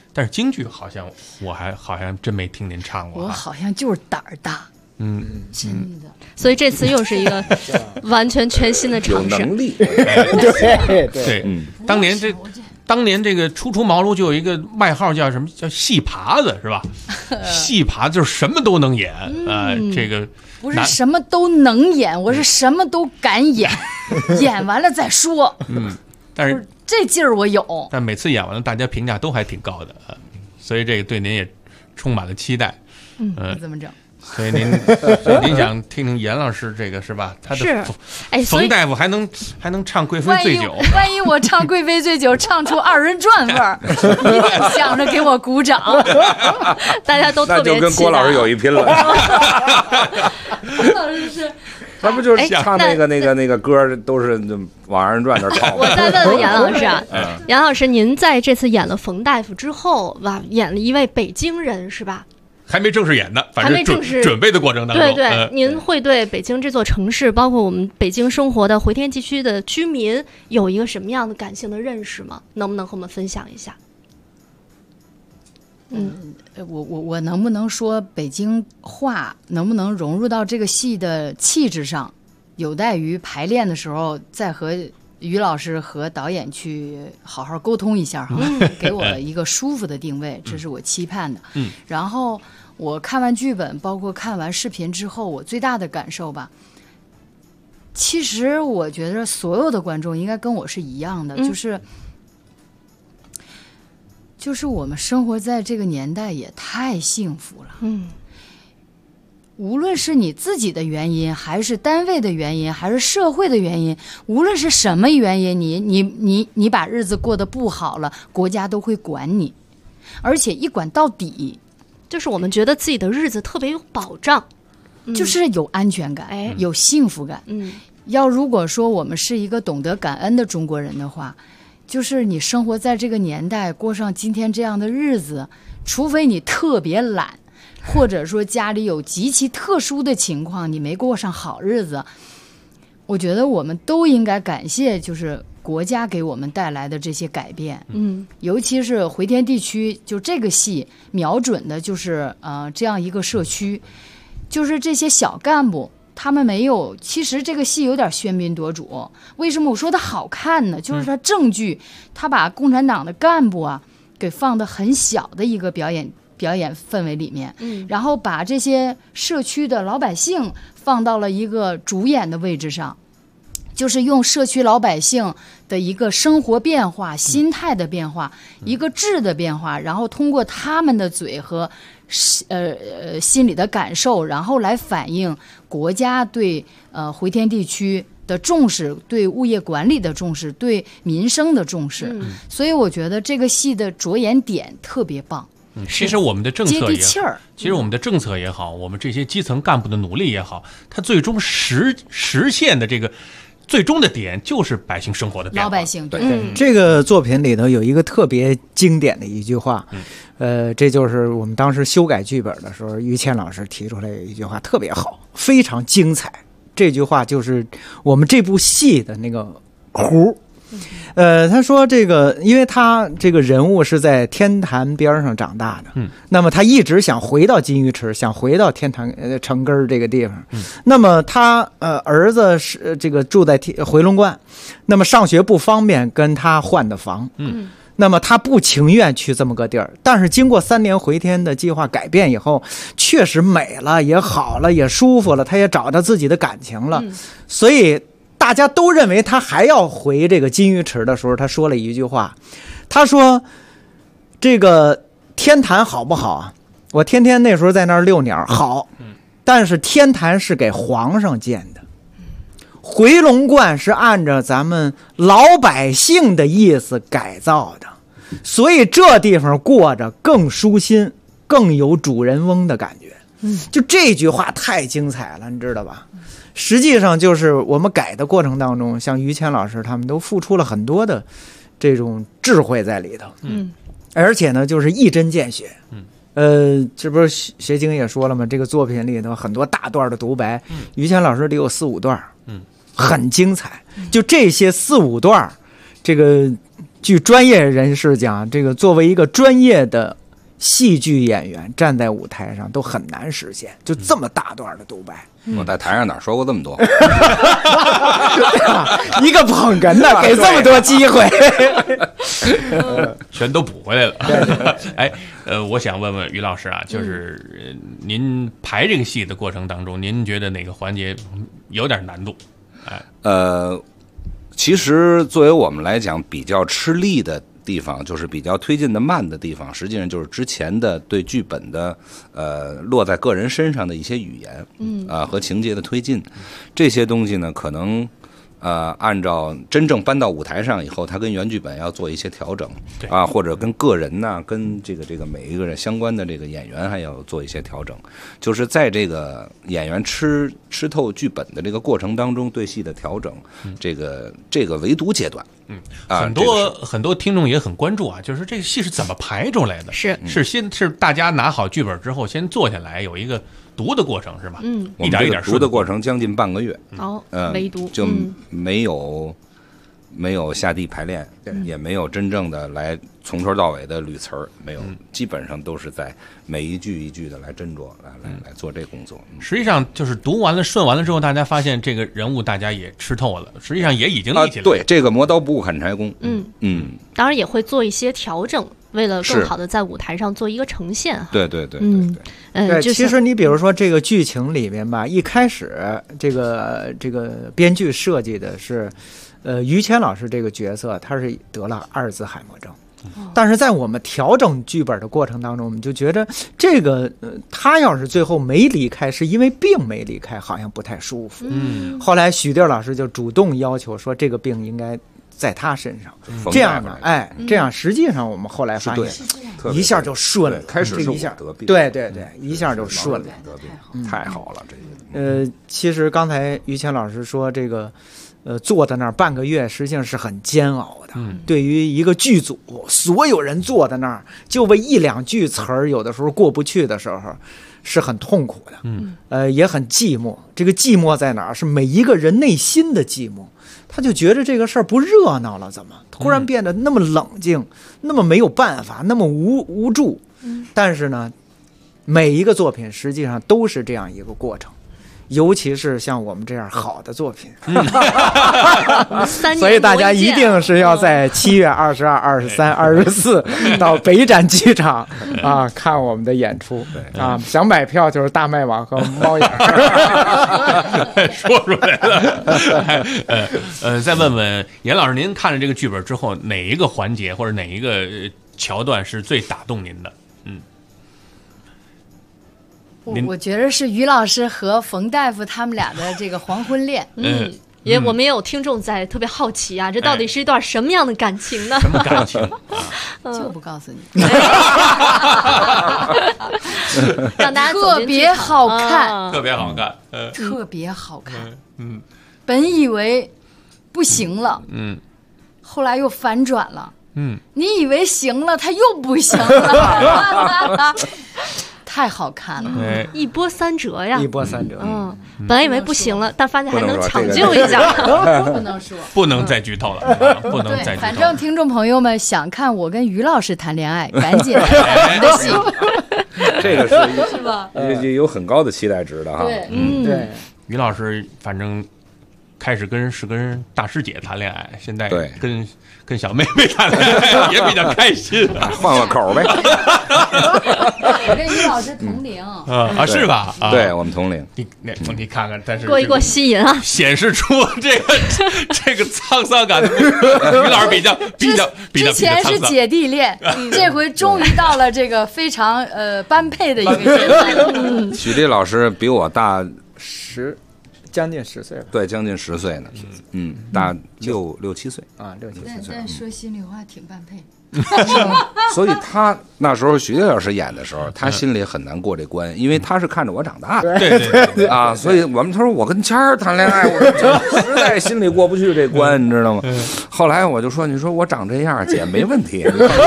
但是京剧好像我好像真没听您唱过。 我好像就是胆儿大。真的。 所以这次又是一个完全全新的尝试。 有能力。 对，当年这个初出茅庐就有一个外号叫什么？叫戏耙子是吧？戏耙就是什么都能演这个不是什么都能演，我是什么都敢演，演完了再说。 但是这劲儿我有。 但每次演完了，大家评价都还挺高的所以这个对您也充满了期待。 怎么整？ 所以您想听听严老师这个是吧？他的冯大夫还能唱《贵妃醉酒》。 万一我唱《贵妃醉酒》唱出二人转味儿，一定想着给我鼓掌。 大家都特别期待。 那就跟郭老师有一拼了。 郭老师是。 他不就是唱那个歌都是往二人转那唱？ 我再问问杨老师啊，杨老师，您在这次演了冯大夫之后，演了一位北京人是吧？ 还没正式演呢，反正准备的过程当中。 对，您会对北京这座城市，包括我们北京生活的回天地区的居民，有一个什么样的感性的认识吗？能不能和我们分享一下？ 我能不能说北京话能不能融入到这个戏的气质上，有待于排练的时候再和于老师和导演去好好沟通一下哈，给我一个舒服的定位，这是我期盼的。然后我看完剧本，包括看完视频之后，我最大的感受吧，其实我觉得所有的观众应该跟我是一样的，就是我们生活在这个年代也太幸福了。无论是你自己的原因，还是单位的原因，还是社会的原因，无论是什么原因，你把日子过得不好了，国家都会管你，而且一管到底， 就是我们觉得自己的日子特别有保障， 就是有安全感，有幸福感。如果说我们是一个懂得感恩的中国人的话，就是你生活在这个年代，过上今天这样的日子，除非你特别懒，或者说家里有极其特殊的情况，你没过上好日子，我觉得我们都应该感谢就是国家给我们带来的这些改变。尤其是回天地区，就这个戏瞄准的就是这样一个社区，就是这些小干部他们没有，其实这个戏有点喧宾夺主。为什么我说它好看呢？就是它正剧，他把共产党的干部啊给放得很小的一个表演氛围里面，然后把这些社区的老百姓放到了一个主演的位置上，就是用社区老百姓的一个生活变化、心态的变化、一个质的变化，然后通过他们的嘴和心里的感受，然后来反映国家对回天地区的重视，对物业管理的重视，对民生的重视。所以我觉得这个戏的着眼点特别棒。 其实我们的政策也好， 接地气儿。 其实我们的政策也好，我们这些基层干部的努力也好，它最终实现的这个最终的点就是百姓生活的变化。 老百姓对。 这个作品里头有一个特别经典的一句话，这就是我们当时修改剧本的时候，于谦老师提出来有一句话特别好，非常精彩。这句话就是我们这部戏的那个弧。他说这个，因为他这个人物是在天坛边上长大的，那么他一直想回到金鱼池，想回到天坛城根这个地方。那么他儿子是这个住在回龙观，那么上学不方便，跟他换的房。那么他不情愿去这么个地儿，但是经过3年回天的计划改变以后，确实美了，也好了，也舒服了，他也找到自己的感情了，所以大家都认为他还要回这个金鱼池的时候，他说了一句话，他说这个天坛好不好啊？我天天那时候在那儿遛鸟，好，但是天坛是给皇上建的，回龙观是按照咱们老百姓的意思改造的，所以这地方过着更舒心，更有主人翁的感觉。就这句话太精彩了，你知道吧？实际上就是我们改的过程当中，像于谦老师他们都付出了很多的这种智慧在里头，而且呢就是一针见血。这不是学晶也说了吗？这个作品里头很多大段的独白，于谦老师得有4-5段，很精彩。就这些4-5段，这个据专业人士讲，这个作为一个专业的戏剧演员站在舞台上都很难实现，就这么大段的独白。 我在台上哪说过这么多？ 一个捧哏的给这么多机会， 全都补回来了。哎，我想问问于老师啊，就是您排这个戏的过程当中，您觉得哪个环节有点难度？ 其实作为我们来讲，比较吃力的地方，就是比较推进的慢的地方，实际上就是之前的对剧本的落在个人身上的一些语言，和情节的推进，这些东西呢，可能按照真正搬到舞台上以后，它跟原剧本要做一些调整啊，或者跟个人呐，跟这个每一个人相关的这个演员还要做一些调整，就是在这个演员吃透剧本的这个过程当中，对戏的调整，这个围读阶段。 很多听众也很关注啊，就是这个戏是怎么排出来的？是大家拿好剧本之后，先坐下来有一个读的过程是吧？ 我们这个读的过程将近半个月。 围读就没有下地排练，也没有真正的来从头到尾的捋词儿，没有，基本上都是在每一句一句的来斟酌，来做这工作。 实际上就是读完了顺完了之后，大家发现这个人物大家也吃透了，实际上也已经立起来了。 对，这个磨刀不误砍柴工。 当然也会做一些调整，为了更好的在舞台上做一个呈现。 对， 其实你比如说这个剧情里面吧，一开始这个编剧设计的是，于谦老师这个角色他是得了阿尔兹海默症。但是在我们调整剧本的过程当中，我们就觉得这个他要是最后没离开，是因为病没离开，好像不太舒服。后来许地老师就主动要求说，这个病应该在他身上，这样呢，这样实际上我们后来发现，一下就顺了。 开始是一下得病， 对，一下就顺了， 太好了，这个。 其实刚才于谦老师说这个。坐在那儿半个月，实际上是很煎熬的。对于一个剧组，所有人坐在那儿，就为一两句词儿，有的时候过不去的时候，是很痛苦的。也很寂寞。这个寂寞在哪儿？是每一个人内心的寂寞。他就觉得这个事儿不热闹了，怎么突然变得那么冷静，那么没有办法，那么无助？但是呢，每一个作品实际上都是这样一个过程。尤其是像我们这样好的作品，所以大家一定是要在7月22、23、24到北展剧场看我们的演出想买票就是大麦网和猫眼说出来了。再问问严老师，您看了这个剧本之后，哪一个环节或者哪一个桥段是最打动您的？ 我觉得是于老师和冯大夫他们俩的这个黄昏恋。 我们也有听众在特别好奇啊，这到底是一段什么样的感情呢？ 什么感情？ 就不告诉你。 让大家特别好看， 特别好看， 特别好看。本以为不行了，后来又反转了。你以为行了，他又不行了。太好看了， 一波三折呀！ 一波三折。 本来以为不行了，但发现还能抢救一下。 不能说， 不能再剧透了，不能再剧透了。 反正听众朋友们想看我跟于老师谈恋爱，赶紧来看我们的戏。 这个是吧？也有很高的期待值的哈。 对， 于老师反正开始跟大师姐谈恋爱，现在跟小妹妹谈恋爱也比较开心， 换个口呗。 我跟于老师同龄是吧？ 对，我们同龄。 你看看，但是过一过吸引啊， 显示出这个沧桑感。于老师比较之前是姐弟恋，这回终于到了这个非常般配的一个阶段。 许地老师比我大将近10岁了， 对，将近10岁呢，大6、7岁啊，6、7岁。 但说心里话，挺般配。 所以他那时候许地老师演的时候，他心里很难过这关，因为他是看着我长大的， 对啊，所以他说我跟谦儿谈恋爱，我实在心里过不去这关，你知道吗？ 后来我就说，你说我长这样，姐没问题。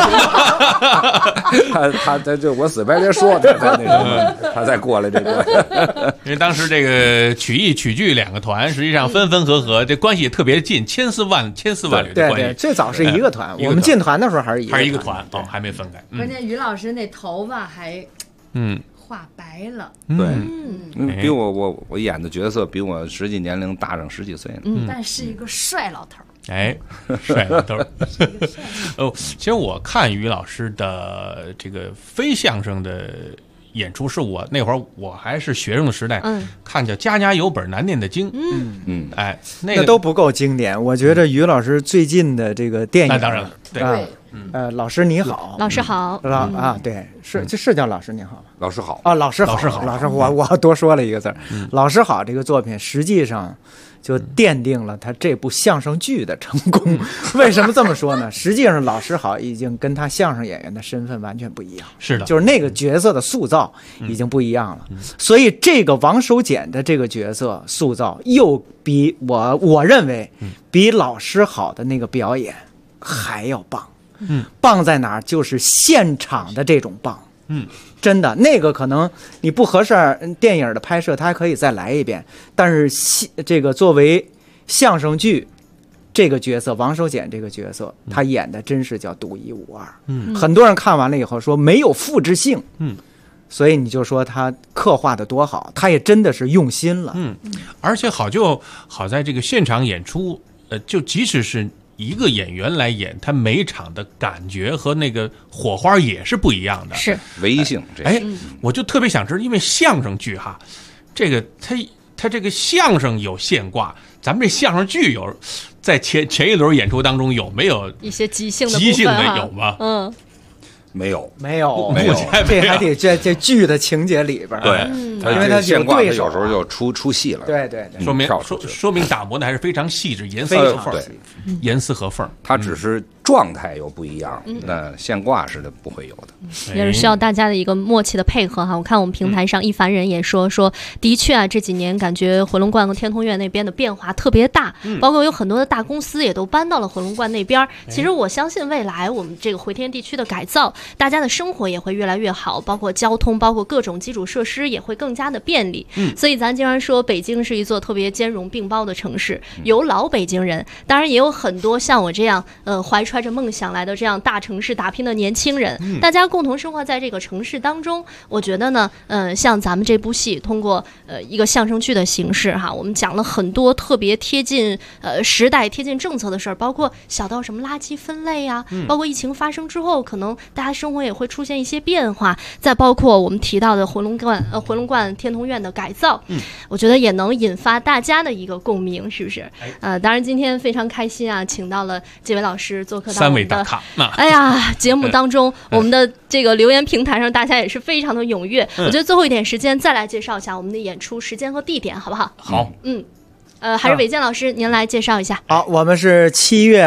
他就我死白咧说，他再过来这个。 因为当时这个曲艺曲剧两个团实际上分分合合，这关系也特别近，千丝万缕的关系。 对，最早是一个团，我们进团的时候还是一个团哦，还没分开。 关键于老师那头发还画白了。 对，比我演的角色比我实际年龄大上10几岁呢。 但是一个帅老头。 哎，帅老头。哦，其实我看于老师的这个非相声的演出，是我那会儿我还是学生的时代，看叫家家有本难念的经。哎， 那都不够经典。我觉得于老师最近的这个电影， 那当然了，对。 老师你好， 老师好， 对，是叫老师你好， 老师好啊，老师好，我多说了一个字，老师好这个作品实际上就奠定了他这部相声剧的成功。为什么这么说呢？实际上老师好已经跟他相声演员的身份完全不一样， 是的， 就是那个角色的塑造已经不一样了。所以这个王守俭的这个角色塑造又比我认为比老师好的那个表演还要棒。棒在哪儿？就是现场的这种棒。真的，那个可能你不合适，电影的拍摄他还可以再来一遍。但是这个作为相声剧，这个角色王守俭这个角色，他演的真是叫独一无二。很多人看完了以后说没有复制性。所以你就说他刻画的多好，他也真的是用心了。 而且好在这个现场演出，就即使是一个演员来演，他每场的感觉和那个火花也是不一样的， 是唯一性。 我就特别想知道，因为相声剧哈，这个他这个相声有现挂，咱们这相声剧有在前一轮演出当中有没有一些即兴的有吗？ 没有， 这还得这剧的情节里边。 对， 因为他现挂有时候就出戏了。 对， 说明打磨的还是非常细致，严丝合缝。 他只是状态又不一样，那现挂是不会有的。 也是需要大家的一个默契的配合哈。我看我们平台上一凡人也说，的确啊，这几年感觉回龙观和天通苑那边的变化特别大，包括有很多的大公司也都搬到了回龙观那边。其实我相信未来我们这个回天地区的改造，大家的生活也会越来越好，包括交通，包括各种基础设施也会更加的便利。所以咱经常说北京是一座特别兼容并包的城市，有老北京人，当然也有很多像我这样怀揣着梦想来的这样大城市打拼的年轻人，大家共同生活在这个城市当中。我觉得呢，像咱们这部戏通过一个相声剧的形式哈，我们讲了很多特别贴近时代、贴近政策的事儿，包括小到什么垃圾分类啊，包括疫情发生之后，可能大家生活也会出现一些变化，再包括我们提到的回龙观天通苑的改造，我觉得也能引发大家的一个共鸣，是不是？当然今天非常开心啊，请到了这位老师做客到我们的节目当中，我们的这个留言平台上大家也是非常的踊跃。我觉得最后一点时间再来介绍一下我们的演出时间和地点，好不好？ 好， 还是韦健老师您来介绍一下。 好，我们是7月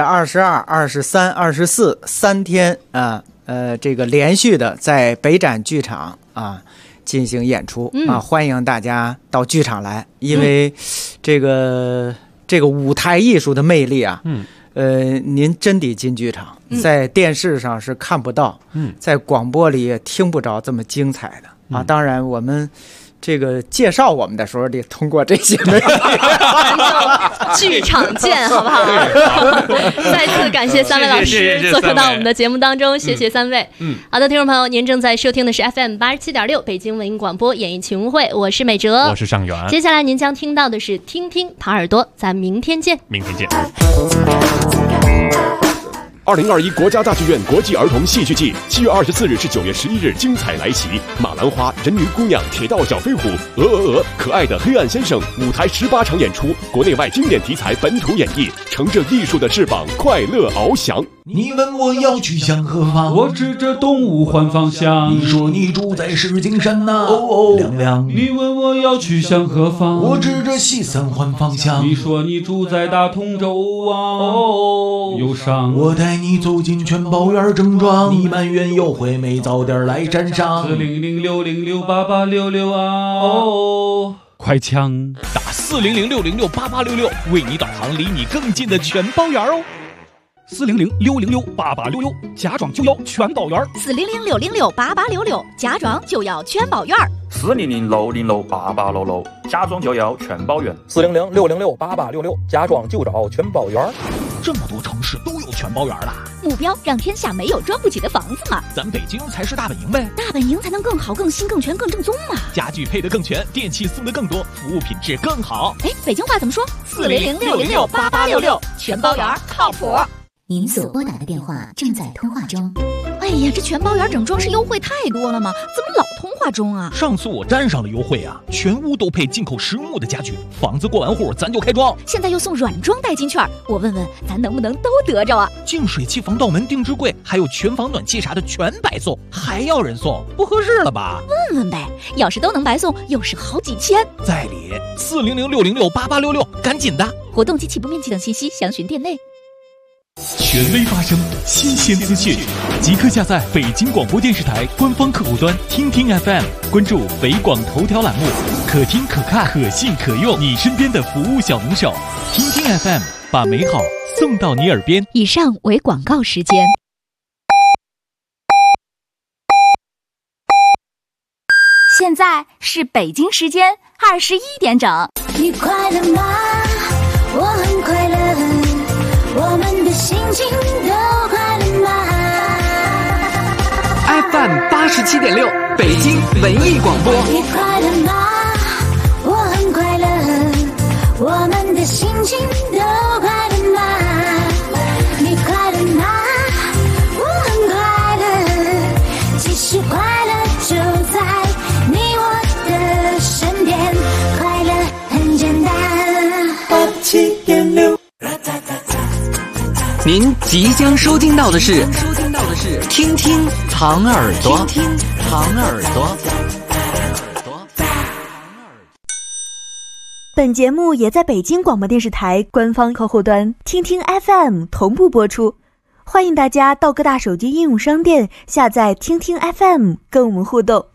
22、23、24 3天这个连续的在北展剧场进行演出欢迎大家到剧场来，因为这个舞台艺术的魅力您真得进剧场，在电视上是看不到，在广播里也听不着这么精彩的当然我们这个介绍我们的时候得通过这些媒体剧场见，好不好？再次感谢三位老师做客到我们的节目当中，谢谢三位。好的，听众朋友，您正在收听的是 FM 87.6北京文艺广播演艺群英会，我是美哲， 我是尚元。 接下来您将听到的是听听唐耳朵，咱明天见。 明天见。 2021国家大剧院国际儿童戏剧季7月24日至9月11日精彩来袭，马兰花、人鱼姑娘、铁道小飞虎、可爱的黑暗先生，舞台18场演出，国内外经典题材本土演绎，乘着艺术的翅膀，快乐翱翔。 你问我要去向何方，我指着东吴换方向。你说你住在石景山呐，亮亮。你问我要去向何方，我指着西三环方向。你说你住在大同州啊，忧伤。我带你走进全宝园正庄，你埋怨有回没早点来山上。40060688866啊，快枪打40060688866，为你导航离你更近的全宝园哦。 400-606-8866，家装就要全包圆。 400-606-8866，家装就要全包圆。 400-606-8866，家装就要全包圆。 400-606-8866，家装就找全包圆。 这么多城市都有全包圆了， 目标让天下没有装不起的房子嘛。 咱北京才是大本营呗， 大本营才能更好、更新、更全、更正宗嘛。 家具配得更全，电器送得更多，服务品质更好。 哎，北京话怎么说？400-606-8866，全包圆靠谱。 您所拨打的电话正在通话中。 哎呀，这全包圆整装饰优惠太多了吗？怎么老通话中啊？ 上次我站上了优惠啊，全屋都配进口实木的家具，房子过完户咱就开装。 现在又送软装代金券，我问问咱能不能都得着啊？ 净水器、防盗门、定制柜，还有全房暖气啥的全白送，还要人送，不合适了吧？ 问问呗，要是都能白送，又省好几千。 在理，400-606-8866，赶紧的。 活动及起步面积等信息详询店内。 权威发声，新鲜资讯，即刻下载北京广播电视台官方客户端听听 FM， 关注北广头条栏目，可听可看可信可用，你身边的服务小能手。听听 FM， 把美好送到你耳边。 以上为广告时间。现在是北京时间21点整。 你快乐吗？我很快乐。我们的心情都快乐吗 ？FM 87.6，北京文艺广播。 你快乐吗？我很快乐。我们的心情都快乐吗？你快乐吗？我很快乐。其实快乐就在你我的身边，快乐很简单。87.6。 您即将收听到的是听听糖耳朵，听听糖耳朵。 本节目也在北京广播电视台官方客户端听听 FM 同步播出，欢迎大家到各大手机应用商店下载听听 FM 跟我们互动。